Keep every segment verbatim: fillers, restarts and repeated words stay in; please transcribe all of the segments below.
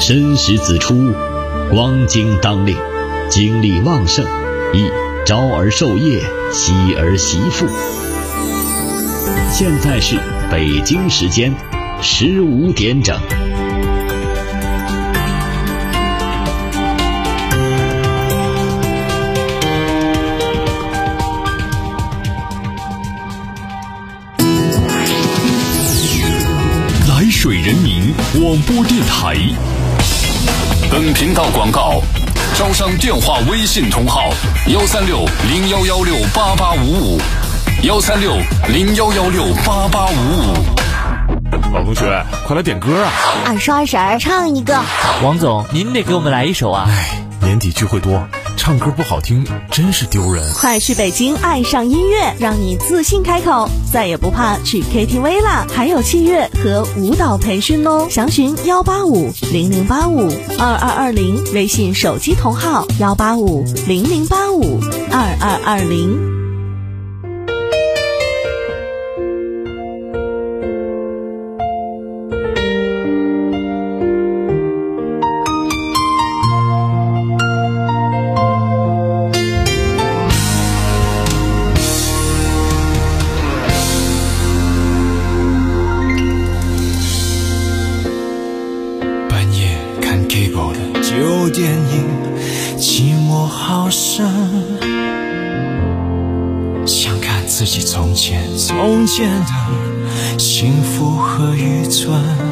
申时子出，光景当令，精力旺盛，宜朝而授业，夕而习赋。现在是北京时间十五点整。 来水人民广播电台。本频道广告：招商电话微信同号：幺三六零幺幺六八八五五，幺三六零幺幺六八八五五。 老同学，快来点歌啊！ 二叔二婶儿唱一个。 王总，您得给我们来一首啊！ 哎，年底聚会多，唱歌不好听真是丢人。 快去北京爱上音乐，让你自信开口，再也不怕去 K T V 啦！还有器乐和舞蹈培训哦，详询幺八五零零八五二二二零，微信手机同号幺八五零零八五二二二零。 旧电影寂寞好深，想看自己从前从前的幸福和愚蠢。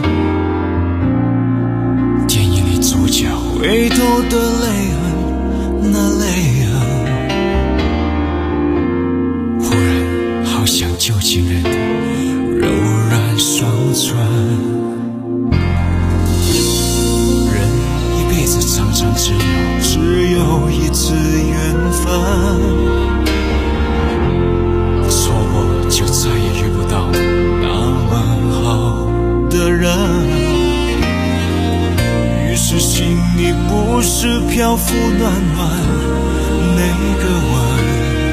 电影里主角回头的泪痕，那泪痕忽然好像旧情人的柔软双唇。常常只有只有一次缘分，错过就再也遇不到那么好的人。于是心里不是漂浮暖暖那个吻，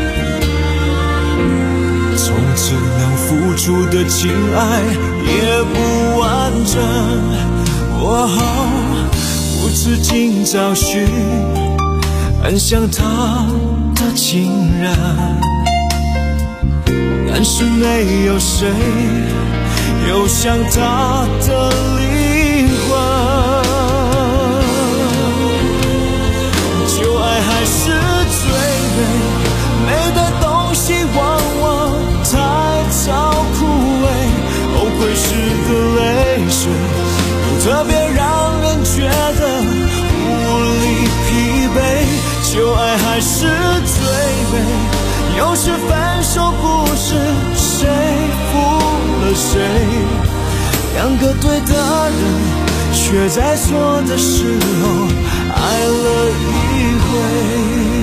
从此能付出的情爱也不完整。哦，无止境找寻很像他的情人，但是没有谁有像他的灵魂。旧爱还是最美，美的东西往往太早枯萎，后悔时的泪水特别让人觉得无力疲惫。旧爱还是最美，有时分手不是谁负了谁，两个对的人却在错的时候爱了一回。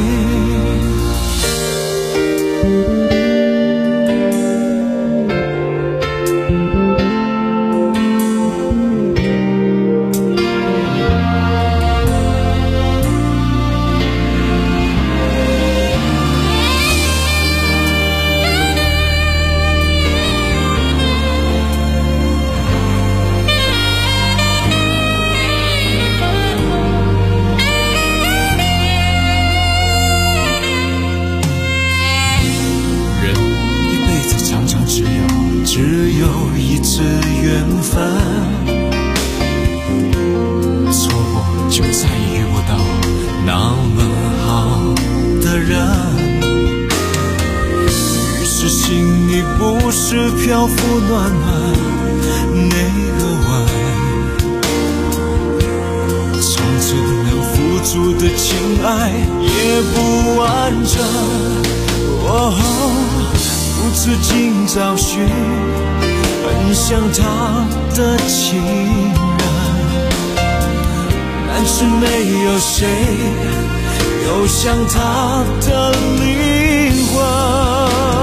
只有一次缘分，错过就再也遇不到那么好的人。于是心里不是漂浮暖暖那个吻，从此能付出的情爱也不完整。哦，无止境找寻很像他的情人，但是没有谁有像他的灵魂。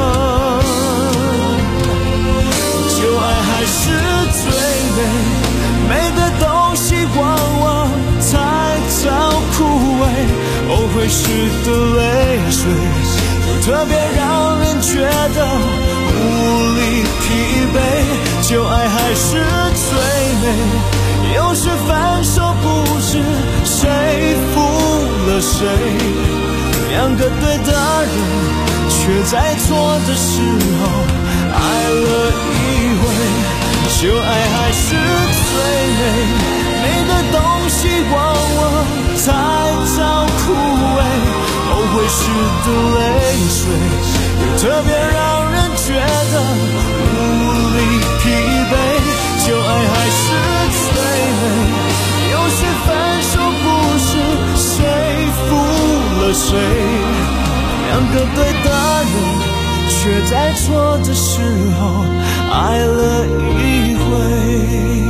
旧爱还是最美，美的东西往往太早枯萎，后悔时的泪水特别让人觉得无力疲惫。旧爱还是最美， 有时分手不是谁负了谁，两个对的人却在错的时候爱了一回，旧爱还是最美，美的东西往往太早枯萎，后悔时的泪水也特别让人觉得无力疲惫，旧爱还是最美，有时分手不是谁负了谁，两个对的人却在错的时候爱了一回。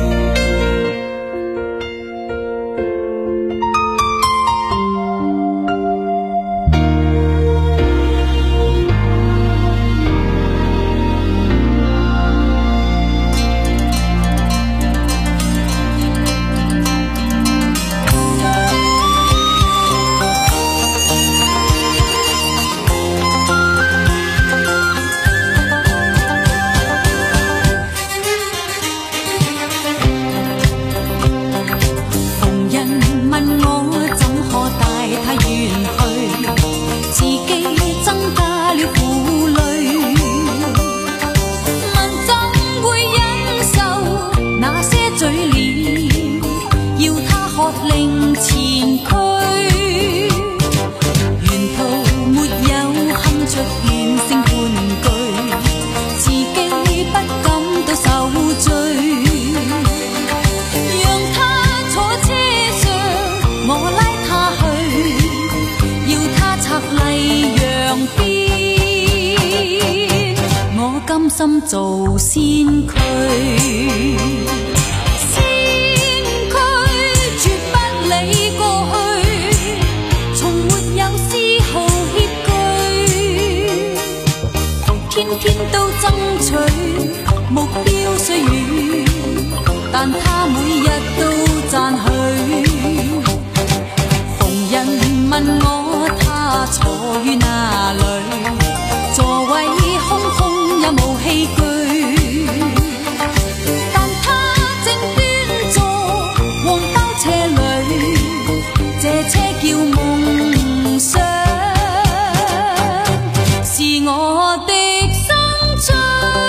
心做先驅，先驅絕不理過去，從沒有絲毫歉據，天天都爭取目標雖遠，但他每日都讚許。逢人問我他坐於哪裏，座位空空也無器具，但他正端坐黃包車裏，這車叫夢想，是我的生趣。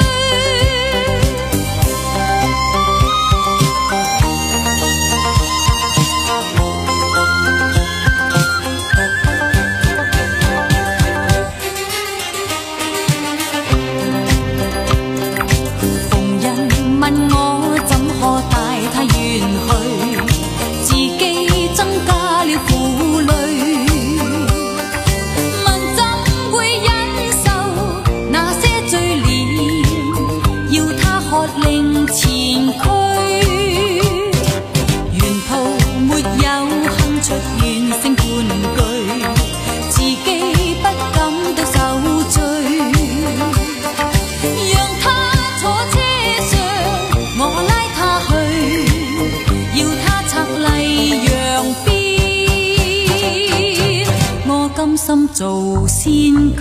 心做先驅，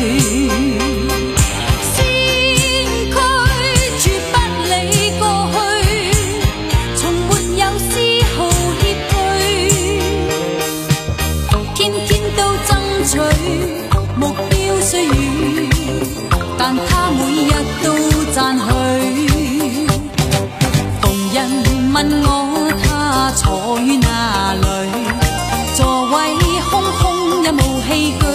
先驅絕不理過去，從沒有絲毫歉據，天天都爭取目標雖遠，但他每日都讚許。逢人問我他坐於哪裏，座位空空也無器具，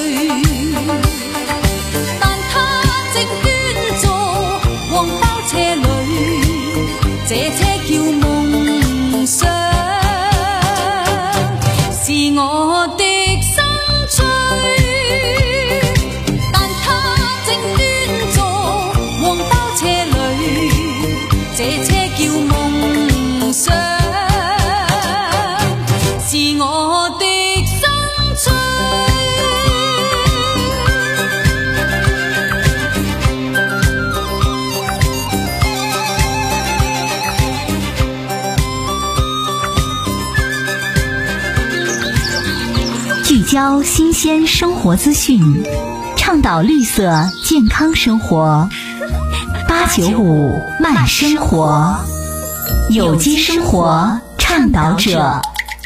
但他正端坐黃包車裏，這車叫夢想，是我的生趣，但他正端坐黃包車裏，這車叫夢想，是我的聚焦新鲜生活资讯，倡导绿色健康生活。八九五慢生活。 有机生活倡导者，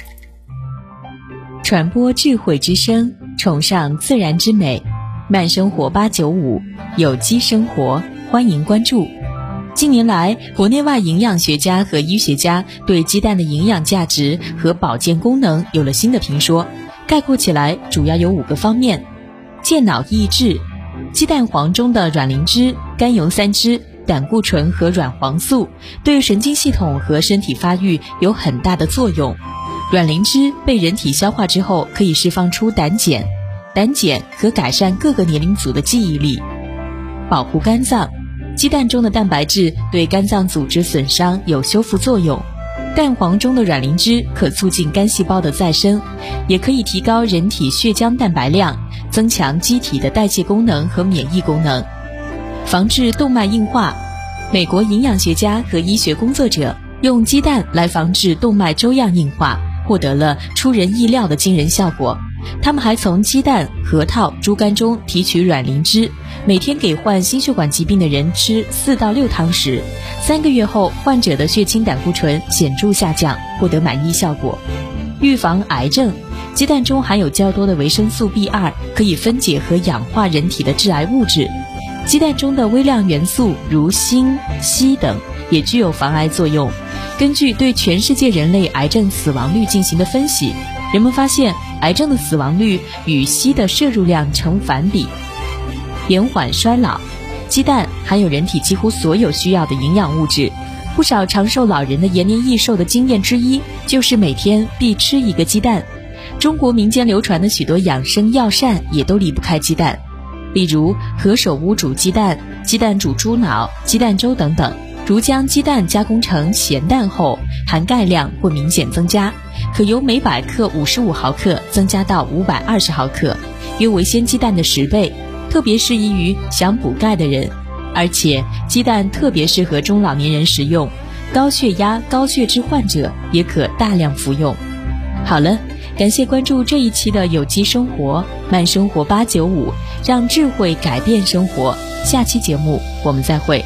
传播智慧之声，崇尚自然之美。慢生活八九五，有机生活，欢迎关注。近年来，国内外营养学家和医学家对鸡蛋的营养价值和保健功能有了新的评说，概括起来主要有五个方面：健脑益智，鸡蛋黄中的卵磷脂、甘油三酯、胆固醇和软黄素对神经系统和身体发育有很大的作用。卵磷脂被人体消化之后，可以释放出胆碱，胆碱可改善各个年龄组的记忆力。保护肝脏，鸡蛋中的蛋白质对肝脏组织损伤有修复作用。蛋黄中的卵磷脂可促进肝细胞的再生，也可以提高人体血浆蛋白量，增强机体的代谢功能和免疫功能。防治动脉硬化，美国营养学家和医学工作者用鸡蛋来防治动脉粥样硬化，获得了出人意料的惊人效果。他们还从鸡蛋、核桃、猪肝中提取卵磷脂，每天给患心血管疾病的人吃四到六汤匙，三个月后，患者的血清胆固醇显著下降，获得满意效果。预防癌症，鸡蛋中含有较多的维生素 B 二，可以分解和氧化人体的致癌物质。鸡蛋中的微量元素如锌、硒等也具有防癌作用。根据对全世界人类癌症死亡率进行的分析，人们发现癌症的死亡率与硒的摄入量成反比。延缓衰老，鸡蛋含有人体几乎所有需要的营养物质。不少长寿老人的延年益寿的经验之一，就是每天必吃一个鸡蛋。中国民间流传的许多养生药膳也都离不开鸡蛋，例如何首乌煮鸡蛋、鸡蛋煮猪脑、鸡蛋粥等等。如将鸡蛋加工成咸蛋后，含钙量会明显增加，可由每百克五十五毫克增加到五百二十毫克，约为鲜鸡蛋的十倍，特别适宜于想补钙的人。而且鸡蛋特别适合中老年人食用，高血压、高血脂患者也可大量服用。好了，感谢关注这一期的有机生活，慢生活八九五，让智慧改变生活。下期节目我们再会。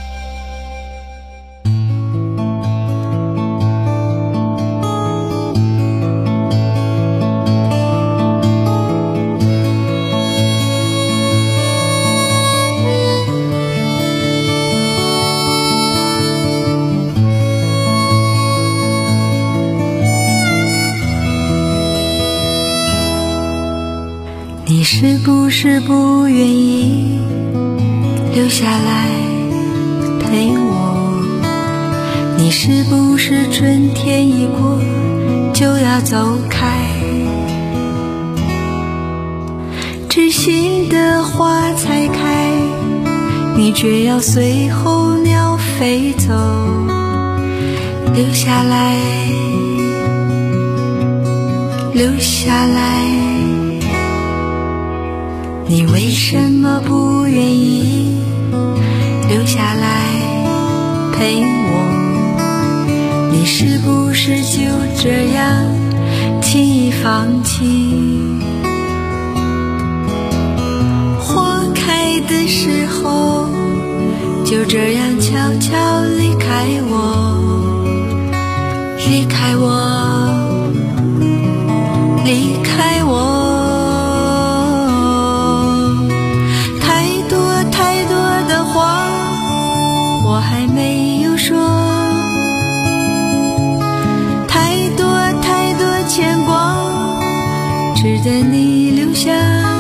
你是不是不愿意留下来陪我？你是不是春天一过就要走开？知心的花才开，你却要随候鸟飞走。留下来，留下来，你为什么不愿意留下来陪我？你是不是就这样轻易放弃？花开的时候就这样悄悄离开我，离开我，离开我。值得你留下，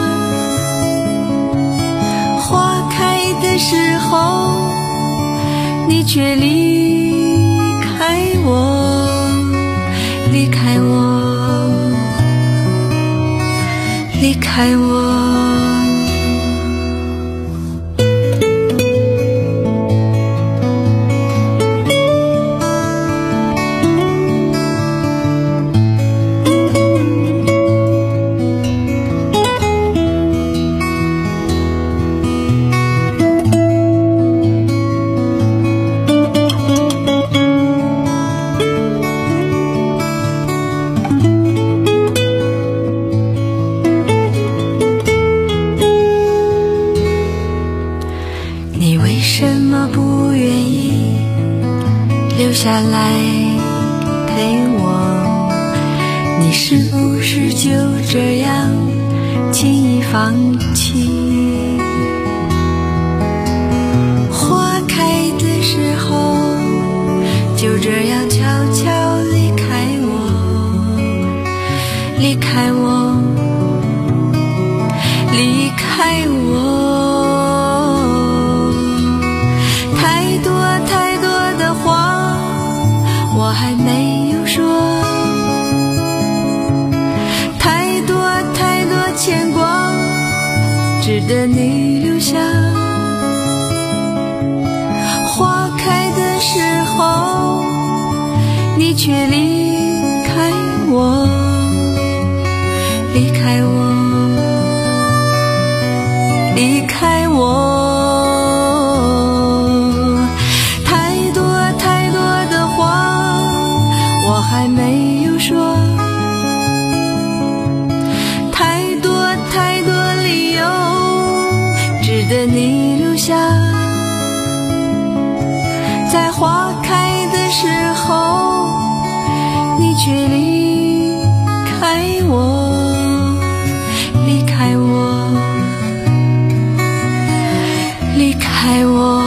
花开的时候你却离开我，离开我，离开我。 下来陪我，你是不是就这样轻易放弃？花开的时候就这样悄悄离开我，离开我，离开我。太多太多的话我还没有说，太多太多牵挂值得你留下。花开的时候你却离开我，离开我，离开我。太多太多的话我还没有说，太多太多理由值得你留下。在花开的时候你却离开我，离开我，离开我。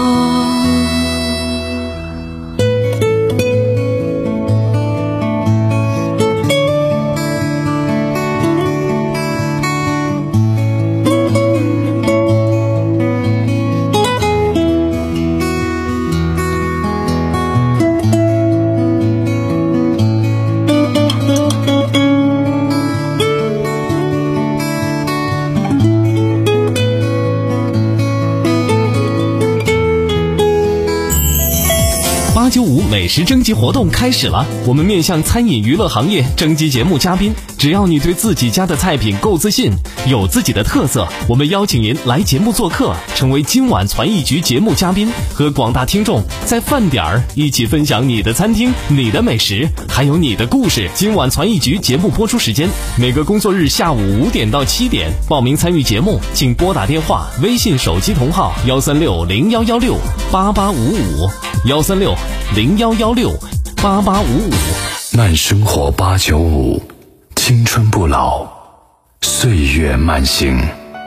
八九五美食征集活动开始了，我们面向餐饮娱乐行业征集节目嘉宾，只要你对自己家的菜品够自信，有自己的特色，我们邀请您来节目做客，成为今晚传艺局节目嘉宾，和广大听众在饭点儿一起分享你的餐厅、你的美食，还有你的故事。今晚传艺局节目播出时间每个工作日下午五点到七点，报名参与节目请拨打电话、微信手机同号幺三六零幺幺六八八五五幺三六零幺幺六八八五五。 慢生活八九五，青春不老，岁月慢行。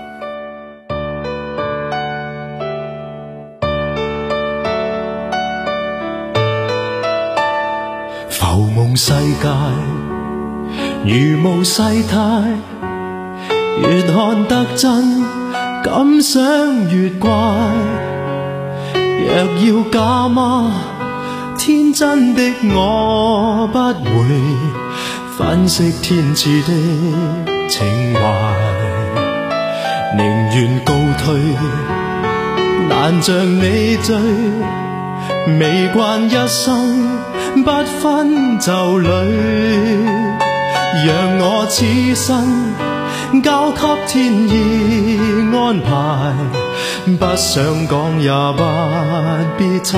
浮夢世界如無世態，越看得真，感想越怪。若要假嗎？天真的我不會粉飾天賜的情懷，寧願告退，難像你醉，未慣一生不分就侶，讓我此生交給天意安排，不想講也不必猜。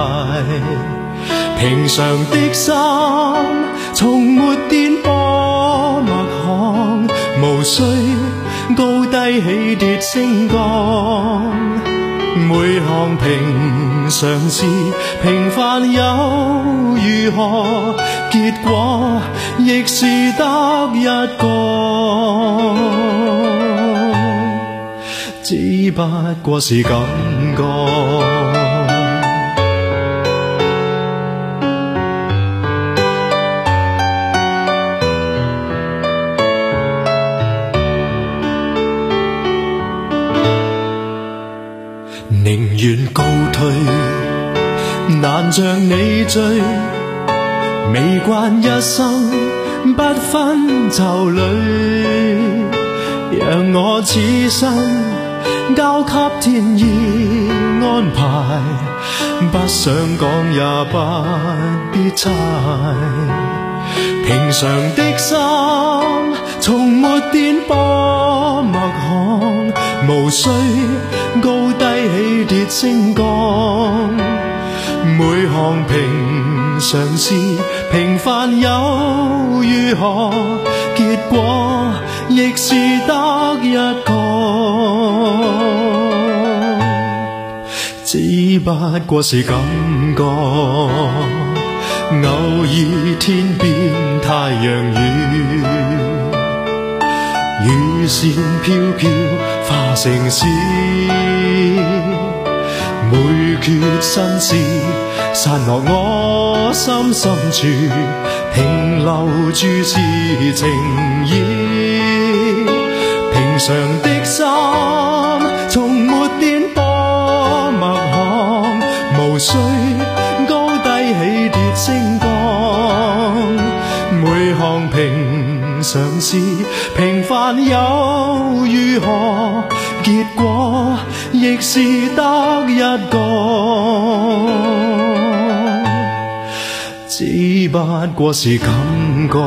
平常的心從沒顛簸脈項，無需高低起跌升降，每項平常事平凡又如何，結果亦是得一個，只不過是感覺。寧願告退，難像你醉，未慣一生不分就侶，讓我此生交給天意安排，不想講也不必猜。平常的心從沒顛簸脈項，無需高低起跌升降，每項平常事平凡又如何，結果亦是得一個，只不過是感覺。 偶爾天邊太陽雨，雨線飄飄化成詩，每闕新詩散落我心深處，平留住是情意。平常的心從沒顛簸脈項，無需高低起跌升降，每項平常事平凡又如何，結果亦是得一個，只不過是感覺。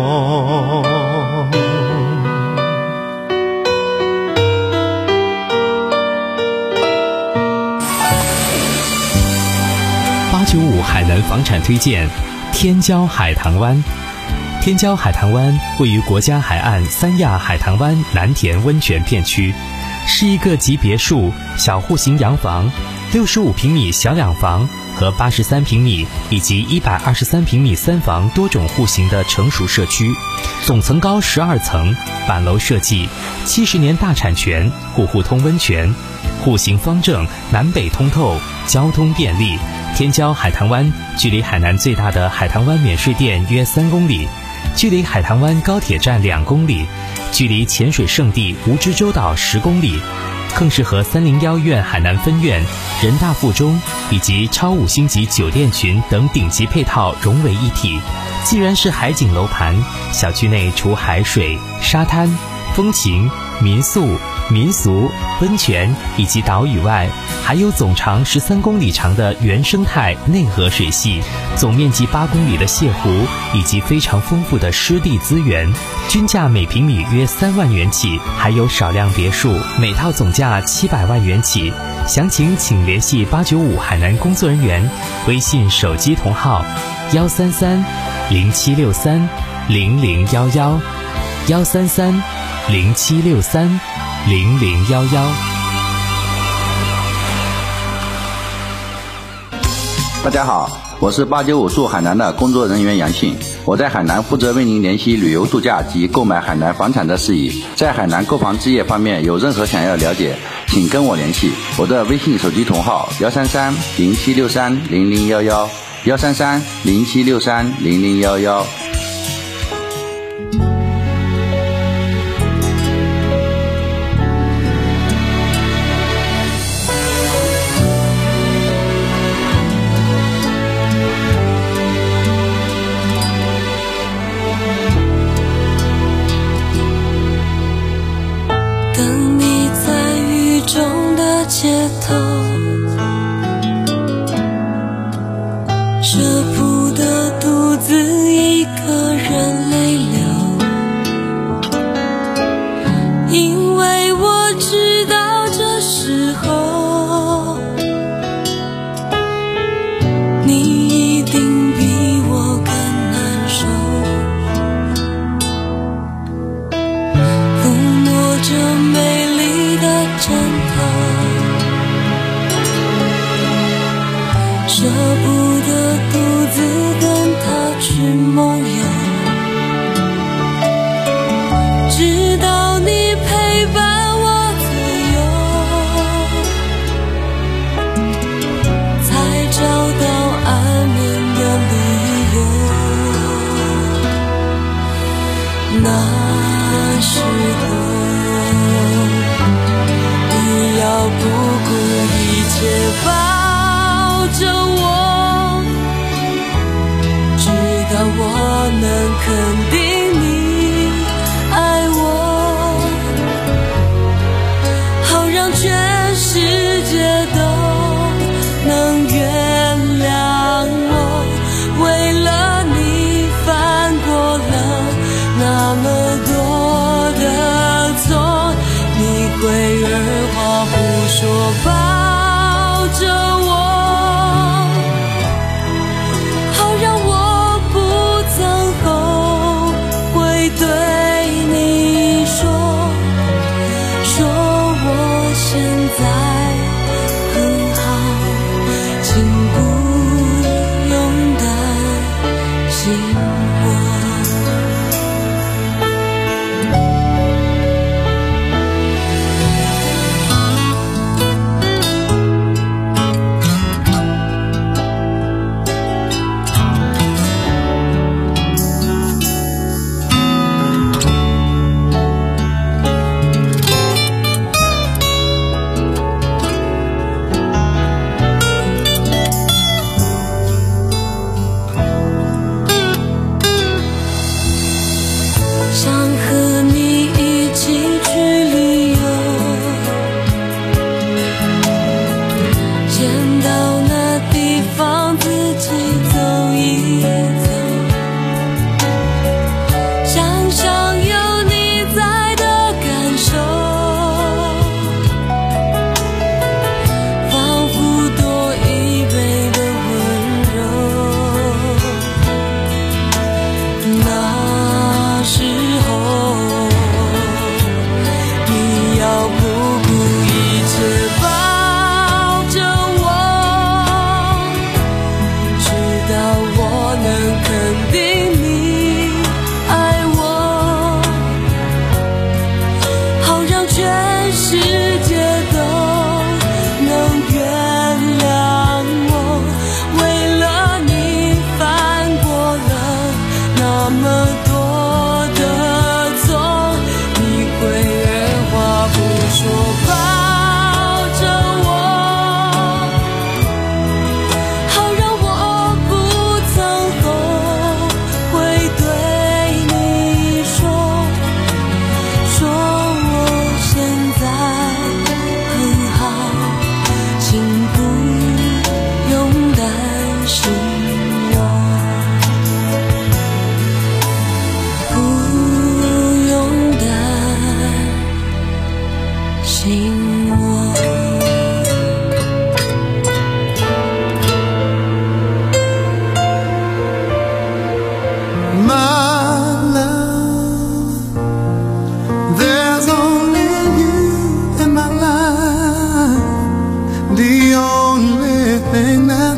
八九五海南房产推荐天骄海棠湾。天骄海棠湾位于国家海岸三亚海棠湾南田温泉片区，是一个集别墅、小户型洋房、六十五平米小两房和八十三平米以及一百二十三平米三房多种户型的成熟社区，总层高十二层，板楼设计，七十年大产权，户户通温泉，户型方正，南北通透，交通便利。天骄海棠湾距离海南最大的海棠湾免税店约三公里，距离海棠湾高铁站两公里，距离潜水圣地蜈支洲岛十公里，更是和三零幺院海南分院、人大附中以及超五星级酒店群等顶级配套融为一体。既然是海景楼盘，小区内除海水、沙滩、风情、民宿、民俗、温泉以及岛屿外，还有总长十三公里长的原生态内河水系，总面积八公里的泻湖，以及非常丰富的湿地资源，均价每平米约三万元起，还有少量别墅，每套总价七百万元起。详情请联系八九五海南工作人员，微信手机同号幺三三零七六三零零幺幺幺三三零七六三零零幺幺。 大家好，我是八九五驻海南的工作人员杨庆，我在海南负责为您联系旅游度假及购买海南房产的事宜。在海南购房置业方面有任何想要了解，请跟我联系，我的微信手机同号幺三三零七六三零零幺幺幺三三零七六三零零幺幺。 等你在雨中的街头，舍不得独自一个人泪流，因为我知道这时候你一定比我更难受，抚摸着美丽的枕头，舍不得独自跟他去梦游，直到你陪伴我左右，才找到安眠的理由。那时候你要不顾一切抱着我，直到我能肯定你爱我，好让全世界都能原谅我，为了你犯过了那么多的错，你会二话不说抱着我，好让我不曾后悔对你说，说我现在很好，请不用担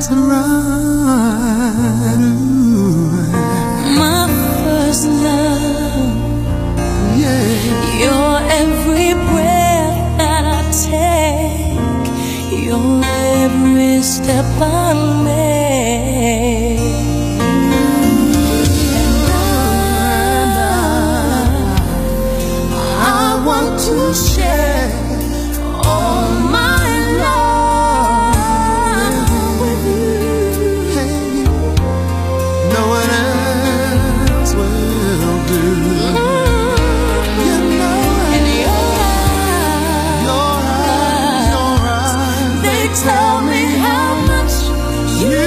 times are right. My first love, yeah. Your every breath that I take, your every step I make. To share all my love with you. Hey, no one else will do. You know, and your eyes, your eyes, your eyes, they tell me how much you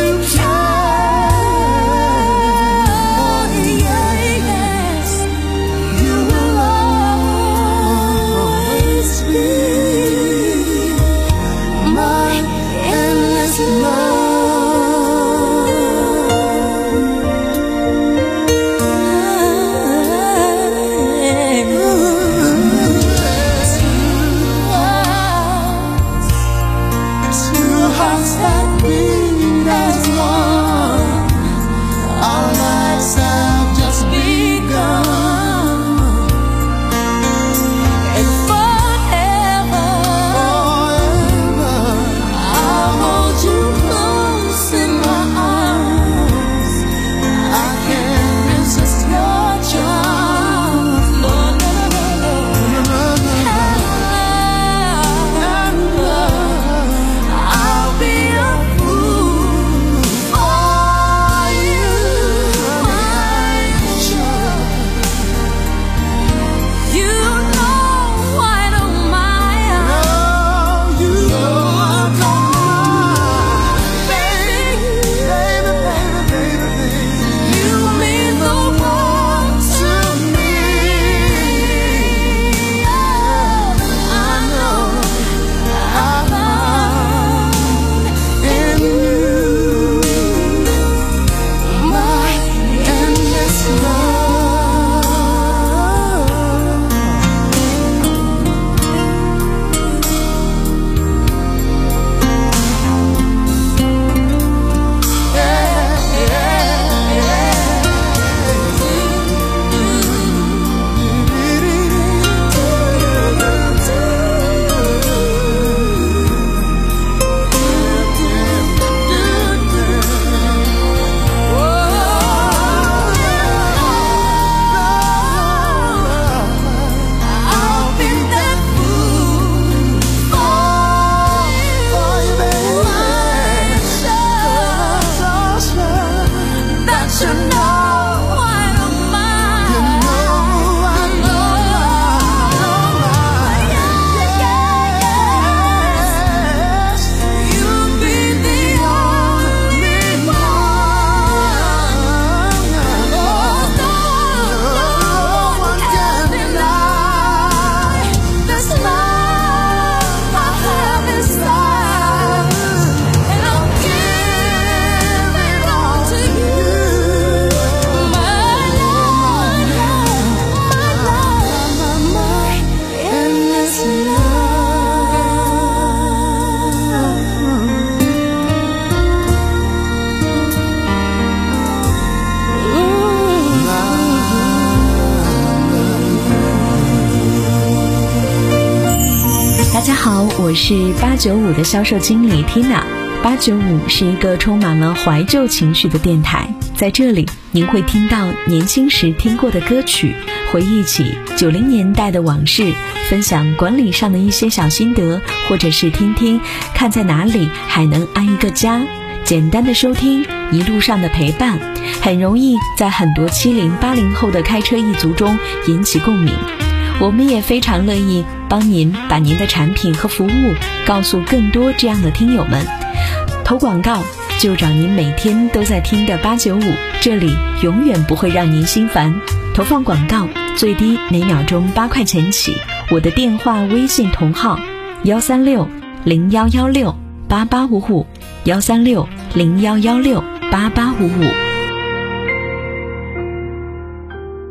大家好，我是八九五的销售经理 Tina。八九五是一个充满了怀旧情绪的电台，在这里您会听到年轻时听过的歌曲，回忆起九零年代的往事，分享管理上的一些小心得，或者是听听看在哪里还能安一个家。简单的收听，一路上的陪伴，很容易在很多七零八零后的开车一族中引起共鸣。我们也非常乐意帮您把您的产品和服务告诉更多这样的听友们。投广告就找您每天都在听的八九五，这里永远不会让您心烦。投放广告最低每秒钟八块钱起，我的电话微信同号幺三六零幺幺六八八五五，幺三六零幺幺六八八五五。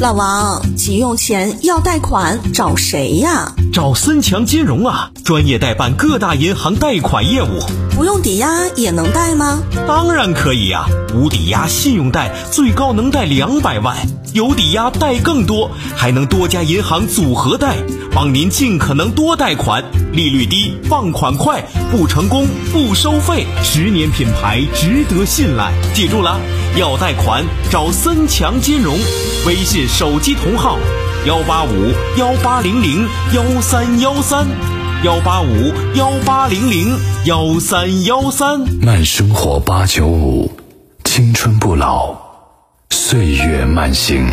老王，急用钱要贷款找谁呀？ 找森强金融啊，专业代办各大银行贷款业务。 不用抵押也能贷吗？ 当然可以啊，无抵押信用贷最高能贷两百万，有抵押贷更多，还能多家银行组合贷，帮您尽可能多贷款，利率低，放款快，不成功不收费，十年品牌值得信赖。记住了，要贷款找森强金融，微信手机同号幺八五幺八零零幺三幺三，幺八五幺八零零幺三幺三。 慢生活八九五，青春不老，岁月慢行。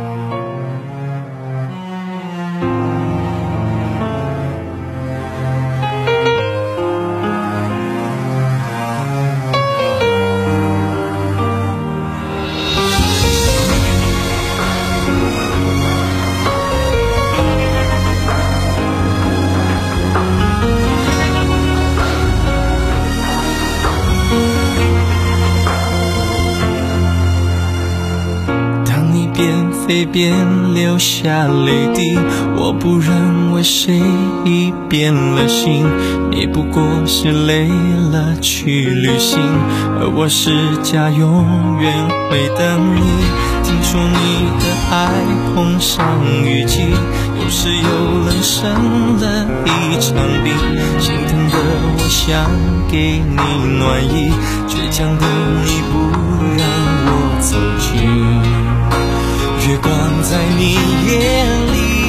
飞边流下泪滴，我不认为谁已变了心，你不过是累了去旅行，而我是家永远会等你。听说你的爱碰上雨季，有时又冷生了一场病，心疼的我想给你暖意，倔强的你不让我走近。月光在你眼里，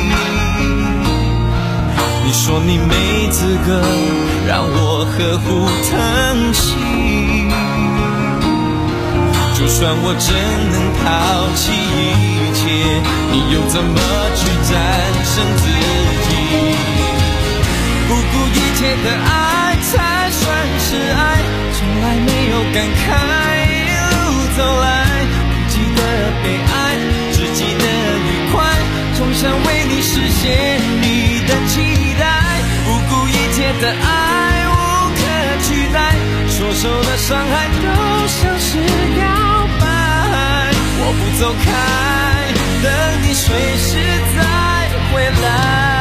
你说你没资格让我呵护疼惜，就算我真能抛弃一切，你又怎么去战胜自己？不顾一切的爱才算是爱，从来没有感慨一路走来，不记得被爱，只记得愉快，总想为你实现你的期待。不顾一切的爱无可取代，所受的伤害都像是表白。我不走开，等你随时再回来。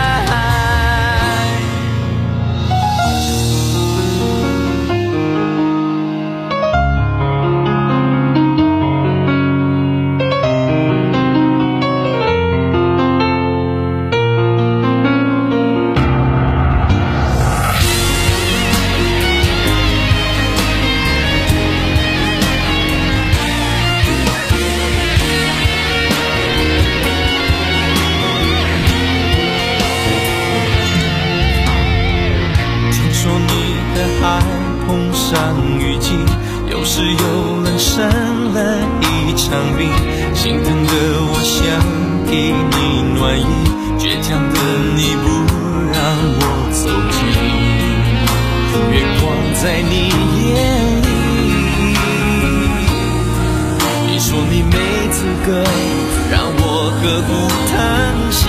有时又冷生了一场病，心疼的我想给你暖意，倔强的你不让我走近。月光在你眼里，你说你没资格让我呵护疼惜，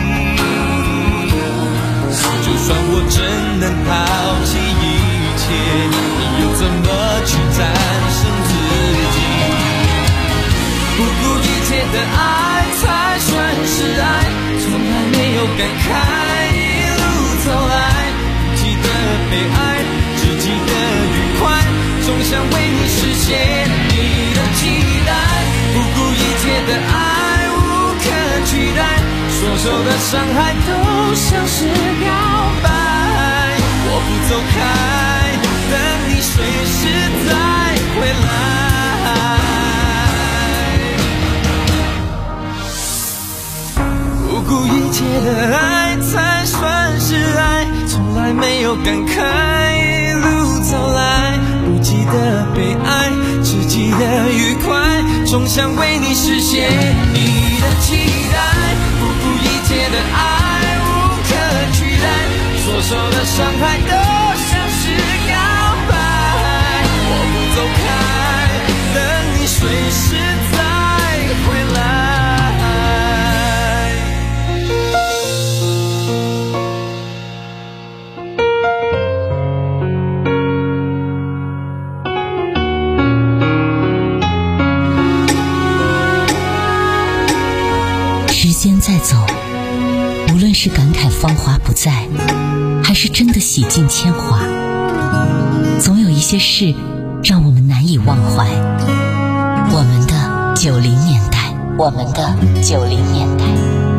就算我真能抛弃一切，你又怎么去战胜自己？不顾一切的爱才算是爱，从来没有感慨一路走来，不记得被爱，只记得愉快，总想为你实现你的期待。不顾一切的爱无可取代，所受的伤害都像是表白。我不走开，等你随时再回来。不顾一切的爱才算是爱，从来没有感慨一路走来，不记得被爱，只记得愉快，总想为你实现你的期待。不顾一切的爱无可取代，所受的伤害都像是告白。我不走开，等你随时再回来。 间在走，无论是感慨芳华不再，还是真的洗尽铅华，总有一些事让我们难以忘怀。我们的九零年代，我们的九零年代。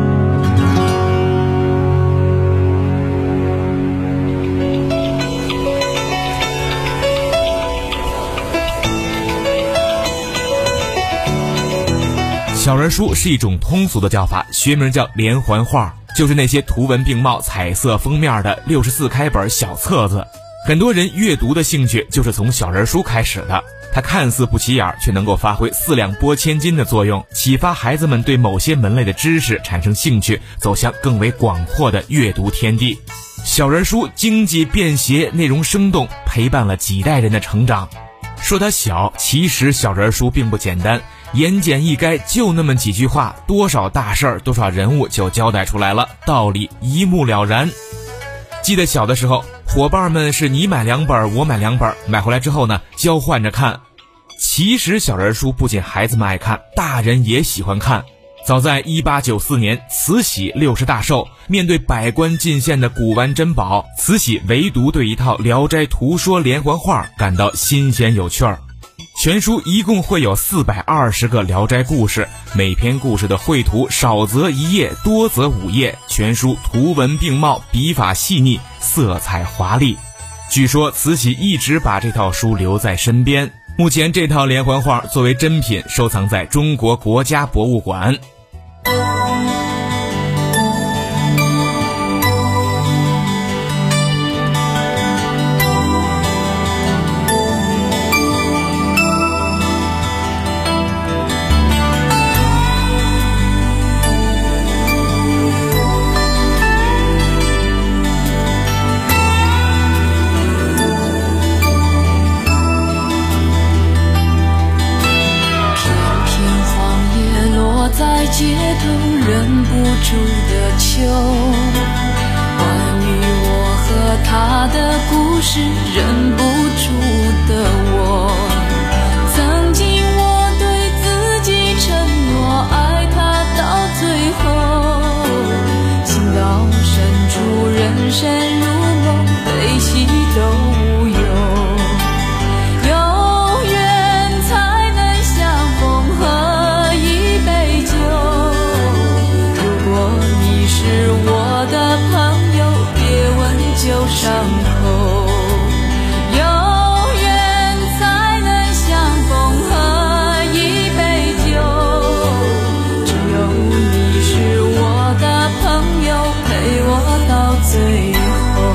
小人书是一种通俗的叫法，学名叫连环画，就是那些图文并茂、彩色封面的六十四开本小册子。很多人阅读的兴趣就是从小人书开始的，它看似不起眼，却能够发挥四两拨千斤的作用，启发孩子们对某些门类的知识产生兴趣，走向更为广阔的阅读天地。小人书经济便携，内容生动，陪伴了几代人的成长。说它小，其实小人书并不简单，言简意赅，就那么几句话，多少大事儿，多少人物就交代出来了，道理一目了然。记得小的时候，伙伴们是你买两本我买两本，买回来之后呢，交换着看。其实小人书不仅孩子们爱看，大人也喜欢看。早在一八九四年，慈禧六十大寿，面对百官进献的古玩珍宝，慈禧唯独对一套《聊斋图说》连环画感到新鲜有趣儿。全书一共会有四百二十个聊斋故事，每篇故事的绘图少则一页，多则五页，全书图文并茂，笔法细腻，色彩华丽。据说慈禧一直把这套书留在身边，目前这套连环画作为珍品收藏在中国国家博物馆。 街头忍不住的秋，关于我和他的故事，忍不住的我。曾经我对自己承诺，爱他到最后，情到深处，人生如梦，悲喜都无忧。旧伤口，有缘才能相逢，喝一杯酒。只有你是我的朋友，陪我到最后。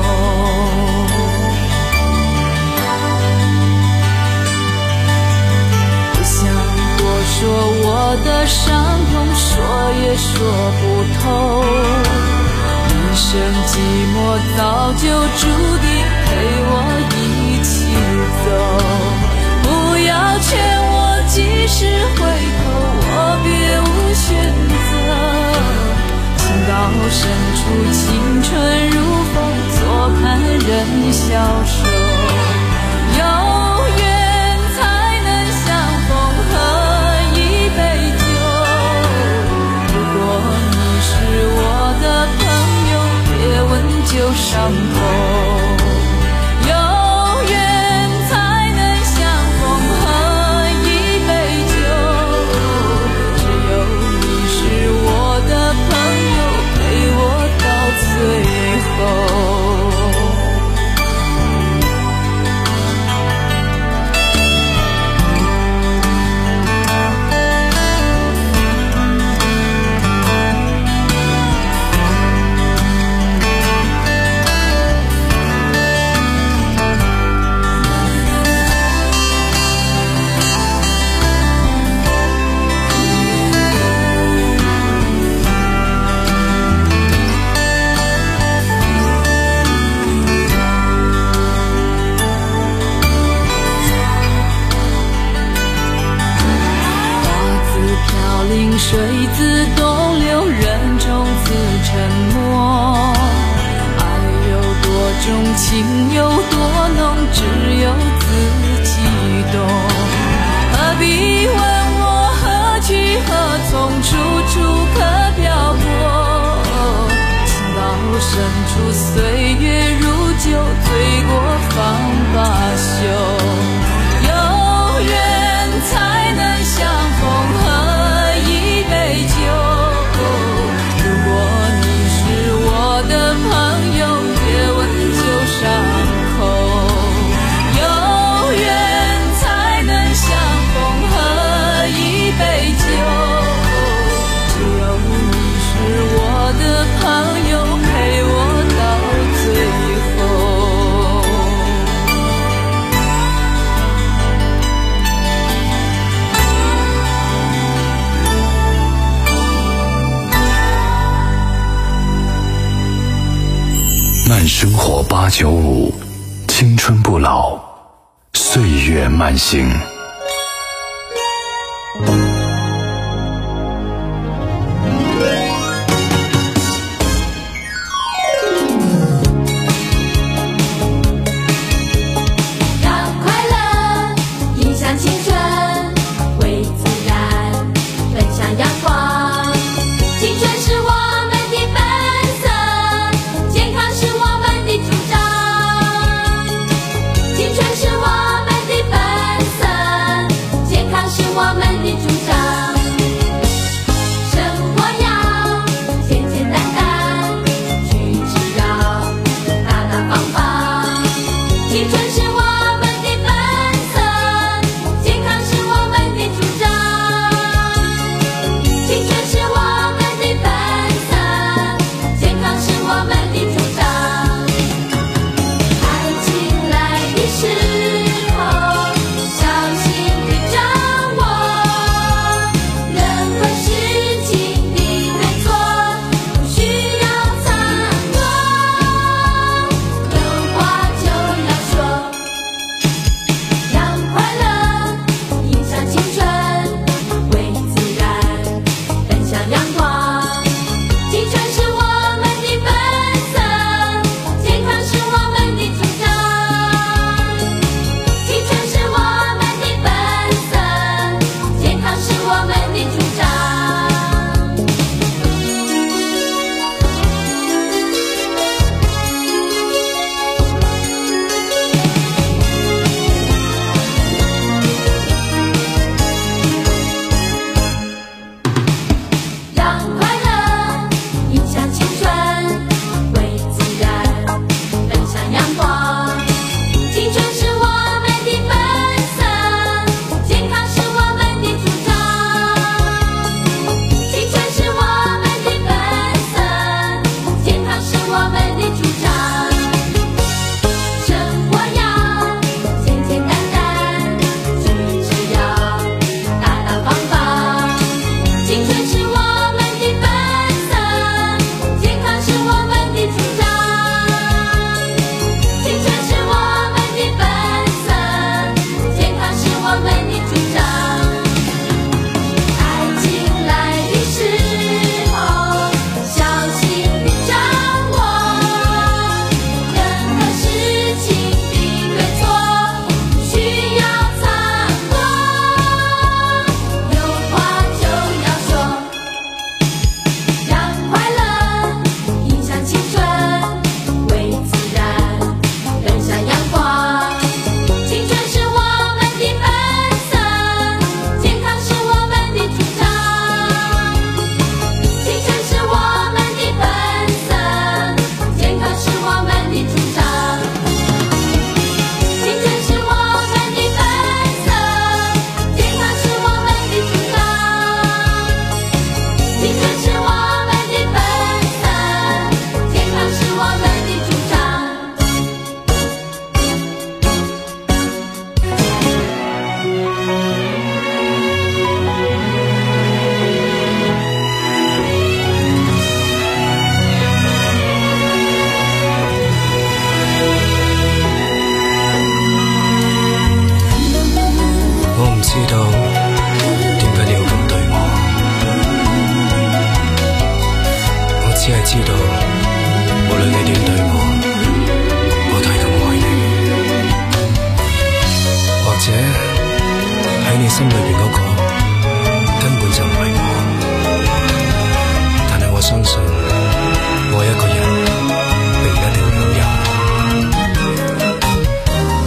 不想多说我的伤痛，说也说不透。一生寂寞早就注定陪我一起走，不要劝我及时回头，我别无选择。情到深处，青春如风，坐看人消瘦。有缘才能相逢，喝一杯酒。如果你是我的朋友，别问旧伤口，有缘才能相逢，喝一杯酒。只有你是我的朋友，陪我到最后。 出岁月如酒，醉过方罢休。有缘才能相逢，喝一杯酒。如果你是我的朋友，别问旧伤口。有缘才能相逢，喝一杯酒。只有你是我的朋友，陪我到最后。 慢生活八九五，青春不老，岁月慢行。 心裏邊嗰個根本就唔係我，但係我相信我一個人並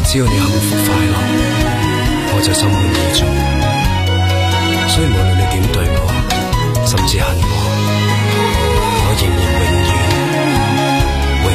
只要你幸福快樂，我就心滿意足。所以無論你點對我，甚至恨我，我仍然永遠永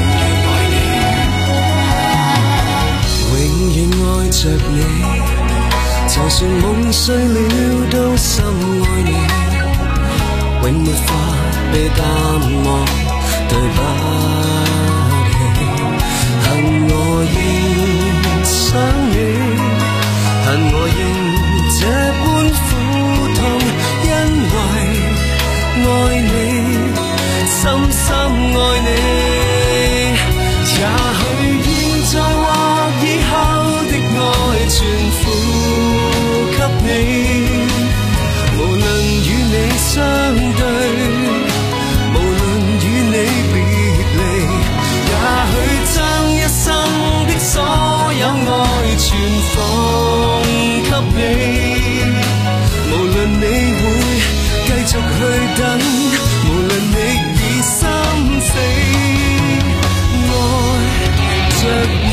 遠愛你，永遠愛着你。就算夢碎了都深愛你，永沒法被淡忘，對不起，恨我仍想你，恨我仍這般苦痛，因為愛你，深深愛你。也許現在或以後的愛全付給你，無論與你相對，無論與你別離，也許將一生的所有愛全放給你，無論你會繼續去等，無論你已心死愛着你。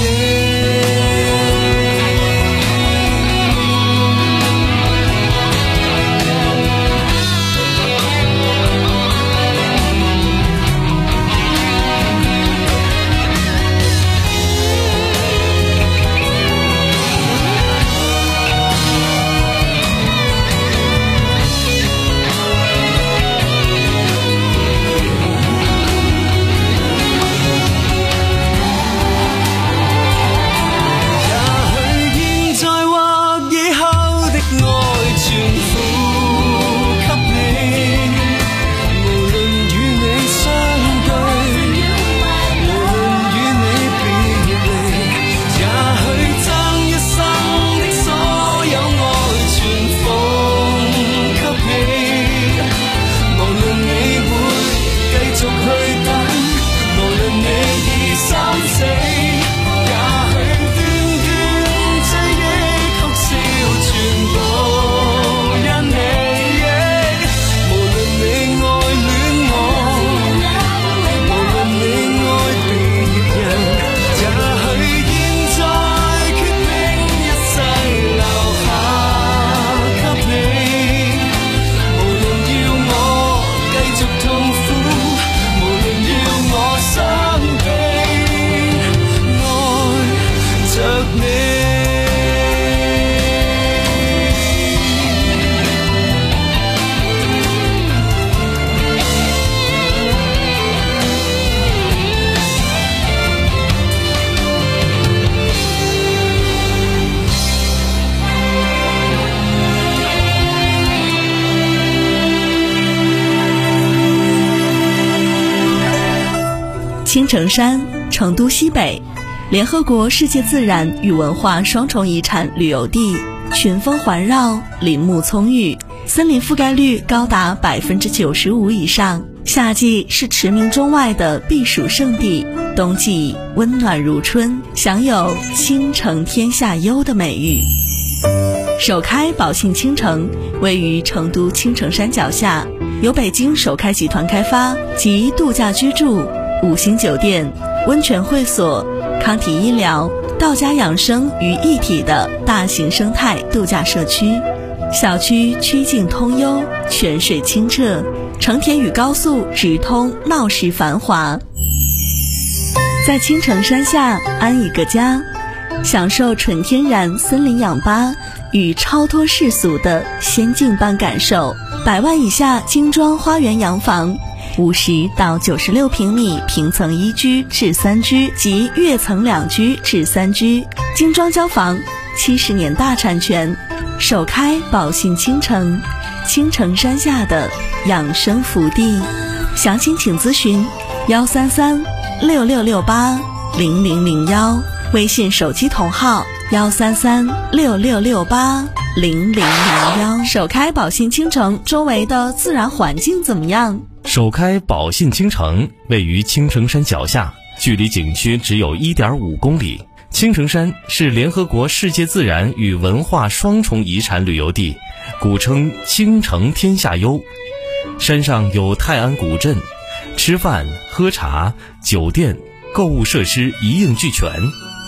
青城山，成都西北，联合国世界自然与文化双重遗产旅游地，群峰环绕，林木葱郁，森林覆盖率高达百分之九十五以上。夏季是驰名中外的避暑胜地，冬季温暖如春，享有倾城天下优的美誉。首开宝信青城位于成都青城山脚下，由北京首开集团开发，集度假居住、五星酒店、温泉会所、康体医疗、道家养生于一体的大型生态度假社区。小区曲径通幽，泉水清澈，成田与高速直通，闹市繁华。在青城山下安一个家，享受纯天然森林氧吧与超脱世俗的仙境般感受。百万以下精装花园洋房，五十到九十六平米平层一居至三居及跃层两居至三居，精装交房，七十年大产权，首开宝信青城，青城山下的养生福地。详情请咨询幺三三六六六八零零零幺，微信手机同号幺三三六六六八零零零幺。首开宝信青城周围的自然环境怎么样？ 首开宝信青城位于青城山脚下，距离景区只有 一点五公里。青城山是联合国世界自然与文化双重遗产旅游地，古称青城天下优。山上有泰安古镇，吃饭、喝茶、酒店、购物设施一应俱全。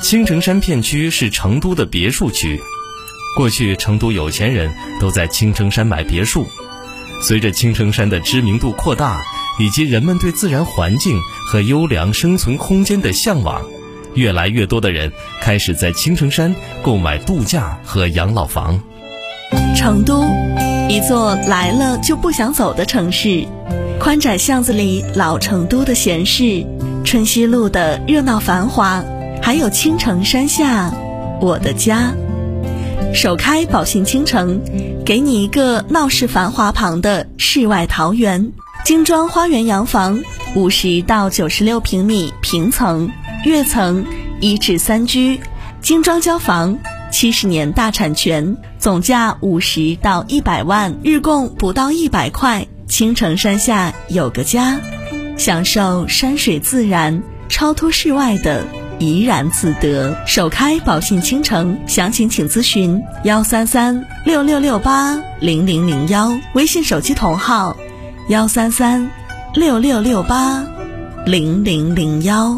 青城山片区是成都的别墅区，过去成都有钱人都在青城山买别墅。随着青城山的知名度扩大，以及人们对自然环境和优良生存空间的向往，越来越多的人开始在青城山购买度假和养老房。 成都，一座来了就不想走的城市。宽窄巷子里老成都的闲适，春熙路的热闹繁华，还有青城山下我的家。首开宝信倾城，给你一个闹市繁华旁的世外桃源。精装花园洋房，五十到九十六平米平层，跃层，一至三居，精装交房，七十年大产权，总价五十到一百万，日供不到一百块。青城山下有个家，享受山水自然，超脱世外的怡然自得。首开宝信倾城，详情请咨询幺三三六六六八零零零幺，微信手机同号幺三三六六六八零零零幺。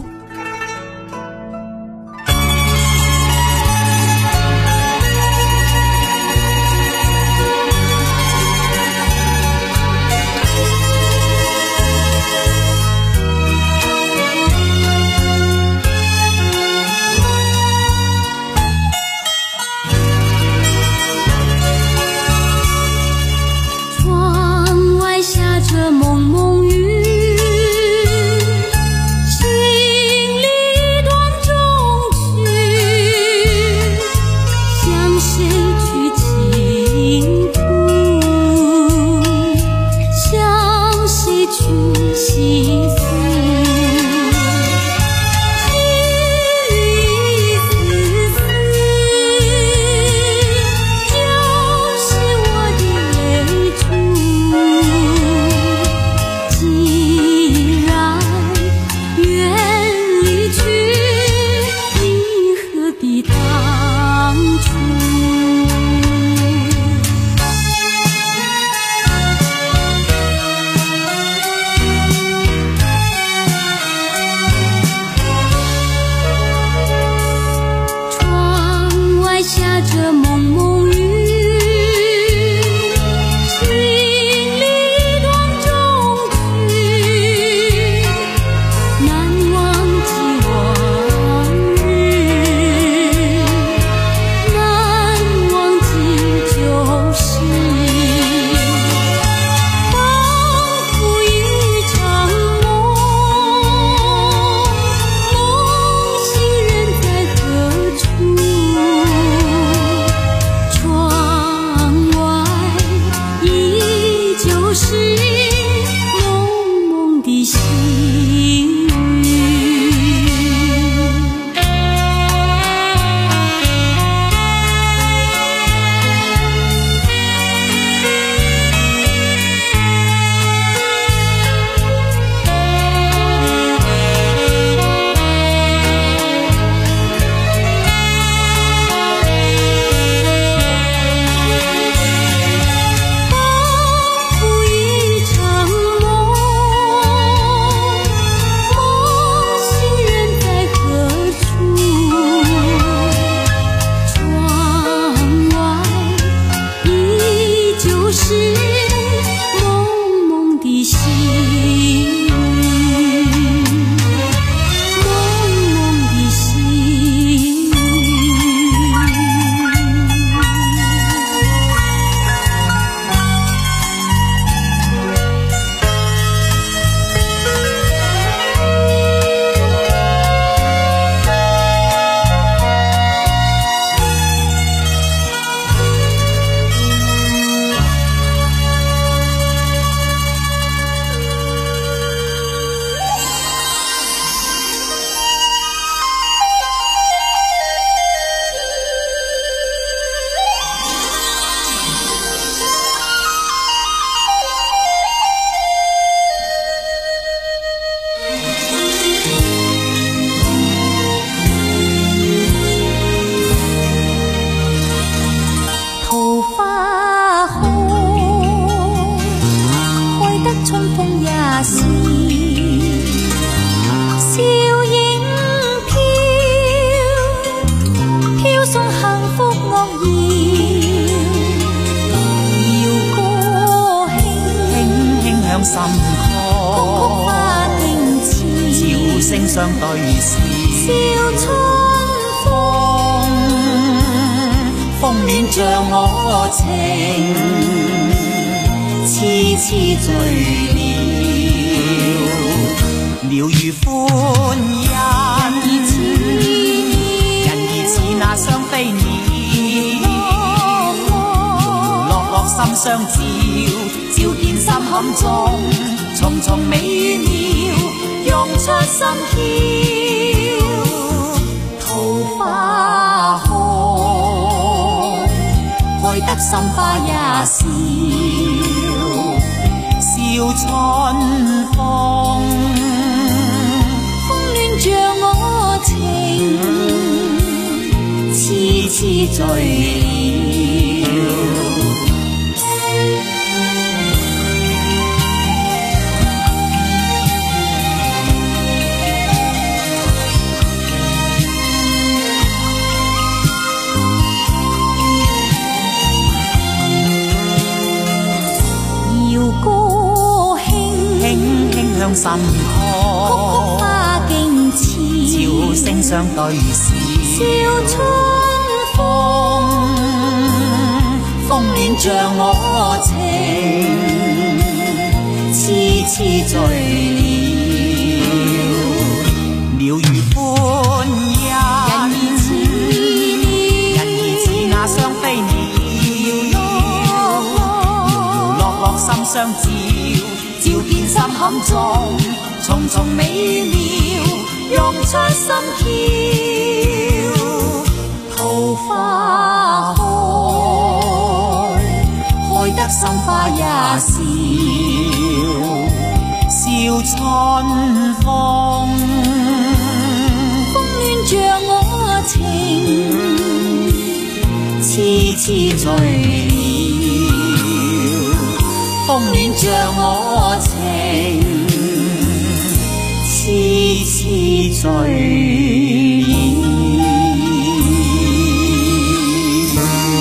这蒙蒙雨，心相對時， 笑春風， 風戀着我情，痴痴醉了，鳥如歡欣，人兒似那雙飛鳥，落落心相照，照見心坎中，重重美妙，用出心竅，桃花開，開得心花也笑，笑春風， 風戀着我情， 痴痴醉了。向心開， 曲曲花徑似， 照聲相對時， 笑春風， 風戀着我情，痴痴醉了，鳥如歡欣，人兒似那雙飛鳥，落落心相照，照見心坎中，重重美妙，用出心竅，桃花開，開得心花也笑，笑春風， 風戀着我情， 痴痴醉了，風戀着我情，痴痴醉。